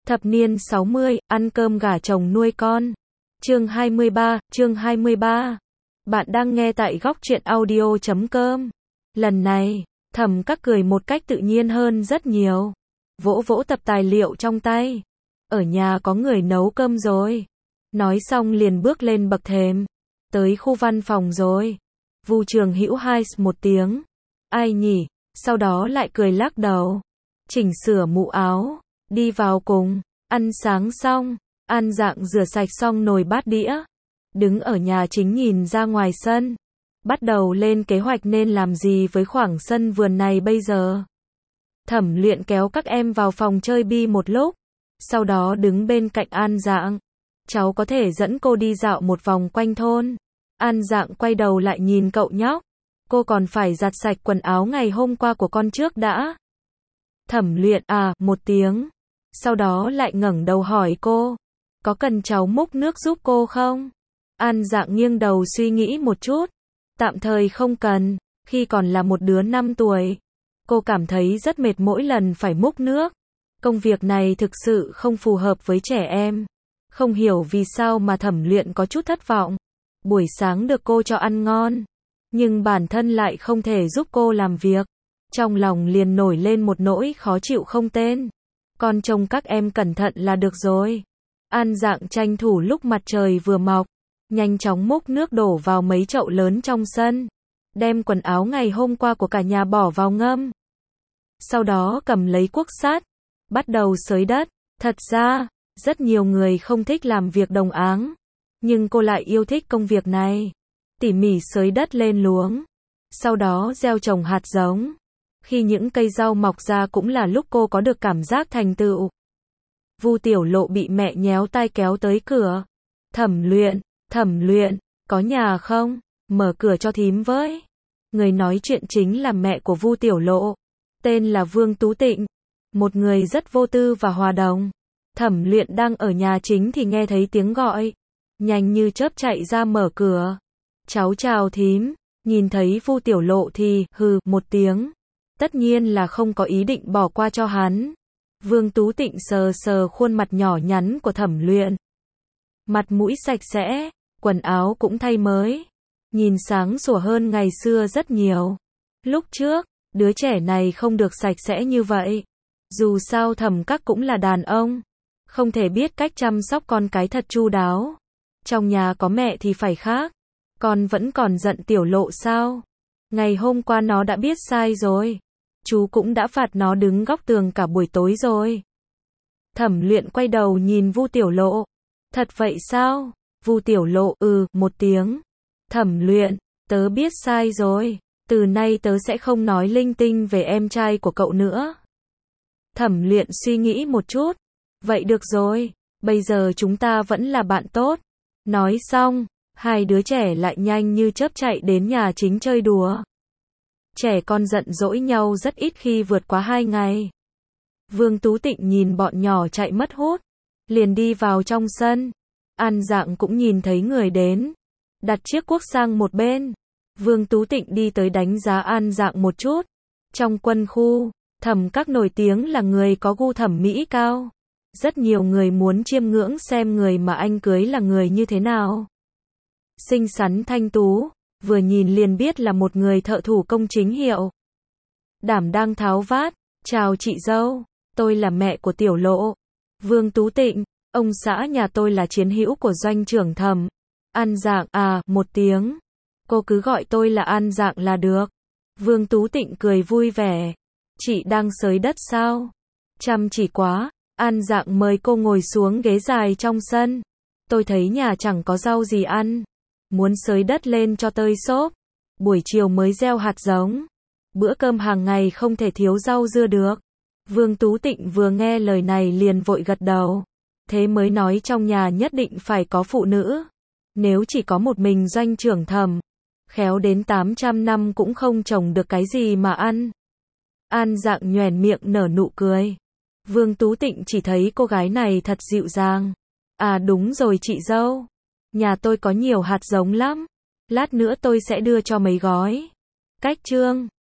Thập niên 60, ăn cơm gả chồng nuôi con. Chương 23. Bạn đang nghe tại góc truyện audio.com. Lần này, Thẩm Các cười một cách tự nhiên hơn rất nhiều. Vỗ vỗ tập tài liệu trong tay. Ở nhà có người nấu cơm rồi. Nói xong liền bước lên bậc thềm. Tới khu văn phòng rồi. Vu Trường Hữu hai một tiếng. Ai nhỉ? Sau đó lại cười lắc đầu. Chỉnh sửa mũ áo. Đi vào cùng. Ăn sáng xong. An Dạng rửa sạch xong nồi bát đĩa. Đứng ở nhà chính nhìn ra ngoài sân. Bắt đầu lên kế hoạch nên làm gì với khoảng sân vườn này bây giờ. Thẩm Luyện kéo các em vào phòng chơi bi một lúc. Sau đó đứng bên cạnh An Dạng. Cháu có thể dẫn cô đi dạo một vòng quanh thôn. An Dạng quay đầu lại nhìn cậu nhóc. Cô còn phải giặt sạch quần áo ngày hôm qua của con trước đã. Thẩm Luyện một tiếng. Sau đó lại ngẩng đầu hỏi cô. Có cần cháu múc nước giúp cô không? An Dạng nghiêng đầu suy nghĩ một chút. Tạm thời không cần. Khi còn là một đứa 5 tuổi. Cô cảm thấy rất mệt mỗi lần phải múc nước. Công việc này thực sự không phù hợp với trẻ em. Không hiểu vì sao mà Thẩm Luyện có chút thất vọng. Buổi sáng được cô cho ăn ngon. Nhưng bản thân lại không thể giúp cô làm việc. Trong lòng liền nổi lên một nỗi khó chịu không tên. Con trông các em cẩn thận là được rồi. An Dạng tranh thủ lúc mặt trời vừa mọc. Nhanh chóng múc nước đổ vào mấy chậu lớn trong sân. Đem quần áo ngày hôm qua của cả nhà bỏ vào ngâm. Sau đó cầm lấy cuốc sắt. Bắt đầu xới đất. Thật ra, rất nhiều người không thích làm việc đồng áng. Nhưng cô lại yêu thích công việc này. Tỉ mỉ xới đất lên luống. Sau đó gieo trồng hạt giống. Khi những cây rau mọc ra cũng là lúc cô có được cảm giác thành tựu. Vu Tiểu Lộ bị mẹ nhéo tai kéo tới cửa. Thẩm Luyện, có nhà không? Mở cửa cho thím với. Người nói chuyện chính là mẹ của Vu Tiểu Lộ. Tên là Vương Tú Tịnh. Một người rất vô tư và hòa đồng. Thẩm Luyện đang ở nhà chính thì nghe thấy tiếng gọi. Nhanh như chớp chạy ra mở cửa. Cháu chào thím. Nhìn thấy Vu Tiểu Lộ thì hừ một tiếng. Tất nhiên là không có ý định bỏ qua cho hắn. Vương Tú Tịnh sờ sờ khuôn mặt nhỏ nhắn của Thẩm Luyện. Mặt mũi sạch sẽ, quần áo cũng thay mới. Nhìn sáng sủa hơn ngày xưa rất nhiều. Lúc trước, đứa trẻ này không được sạch sẽ như vậy. Dù sao Thẩm Các cũng là đàn ông. Không thể biết cách chăm sóc con cái thật chu đáo. Trong nhà có mẹ thì phải khác. Con vẫn còn giận Tiểu Lộ sao? Ngày hôm qua nó đã biết sai rồi. Chú cũng đã phạt nó đứng góc tường cả buổi tối rồi. Thẩm Luyện quay đầu nhìn Vu Tiểu Lộ. Thật vậy sao? Vu Tiểu Lộ một tiếng. Thẩm Luyện, tớ biết sai rồi. Từ nay tớ sẽ không nói linh tinh về em trai của cậu nữa. Thẩm Luyện suy nghĩ một chút. Vậy được rồi, bây giờ chúng ta vẫn là bạn tốt. Nói xong, hai đứa trẻ lại nhanh như chớp chạy đến nhà chính chơi đùa. Trẻ con giận dỗi nhau rất ít khi vượt qua 2 ngày. Vương Tú Tịnh nhìn bọn nhỏ chạy mất hút. Liền đi vào trong sân. An Dạng cũng nhìn thấy người đến. Đặt chiếc cuốc sang một bên. Vương Tú Tịnh đi tới đánh giá An Dạng một chút. Trong quân khu, Thẩm Các nổi tiếng là người có gu thẩm mỹ cao. Rất nhiều người muốn chiêm ngưỡng xem người mà anh cưới là người như thế nào. Xinh xắn thanh tú. Vừa nhìn liền biết là một người thợ thủ công chính hiệu. Đảm đang tháo vát. Chào chị dâu. Tôi là mẹ của Tiểu Lộ. Vương Tú Tịnh. Ông xã nhà tôi là chiến hữu của doanh trưởng Thẩm. An Dạng một tiếng. Cô cứ gọi tôi là An Dạng là được. Vương Tú Tịnh cười vui vẻ. Chị đang xới đất sao? Chăm chỉ quá. An Dạng mời cô ngồi xuống ghế dài trong sân. Tôi thấy nhà chẳng có rau gì ăn. Muốn xới đất lên cho tơi xốp. Buổi chiều mới gieo hạt giống. Bữa cơm hàng ngày không thể thiếu rau dưa được. Vương Tú Tịnh vừa nghe lời này liền vội gật đầu. Thế mới nói trong nhà nhất định phải có phụ nữ. Nếu chỉ có một mình doanh trưởng Thẩm, khéo đến 800 năm cũng không trồng được cái gì mà ăn. An Dạng nhoẻn miệng nở nụ cười. Vương Tú Tịnh chỉ thấy cô gái này thật dịu dàng. Đúng rồi chị dâu. Nhà tôi có nhiều hạt giống lắm. Lát nữa tôi sẽ đưa cho mấy gói. Cách chương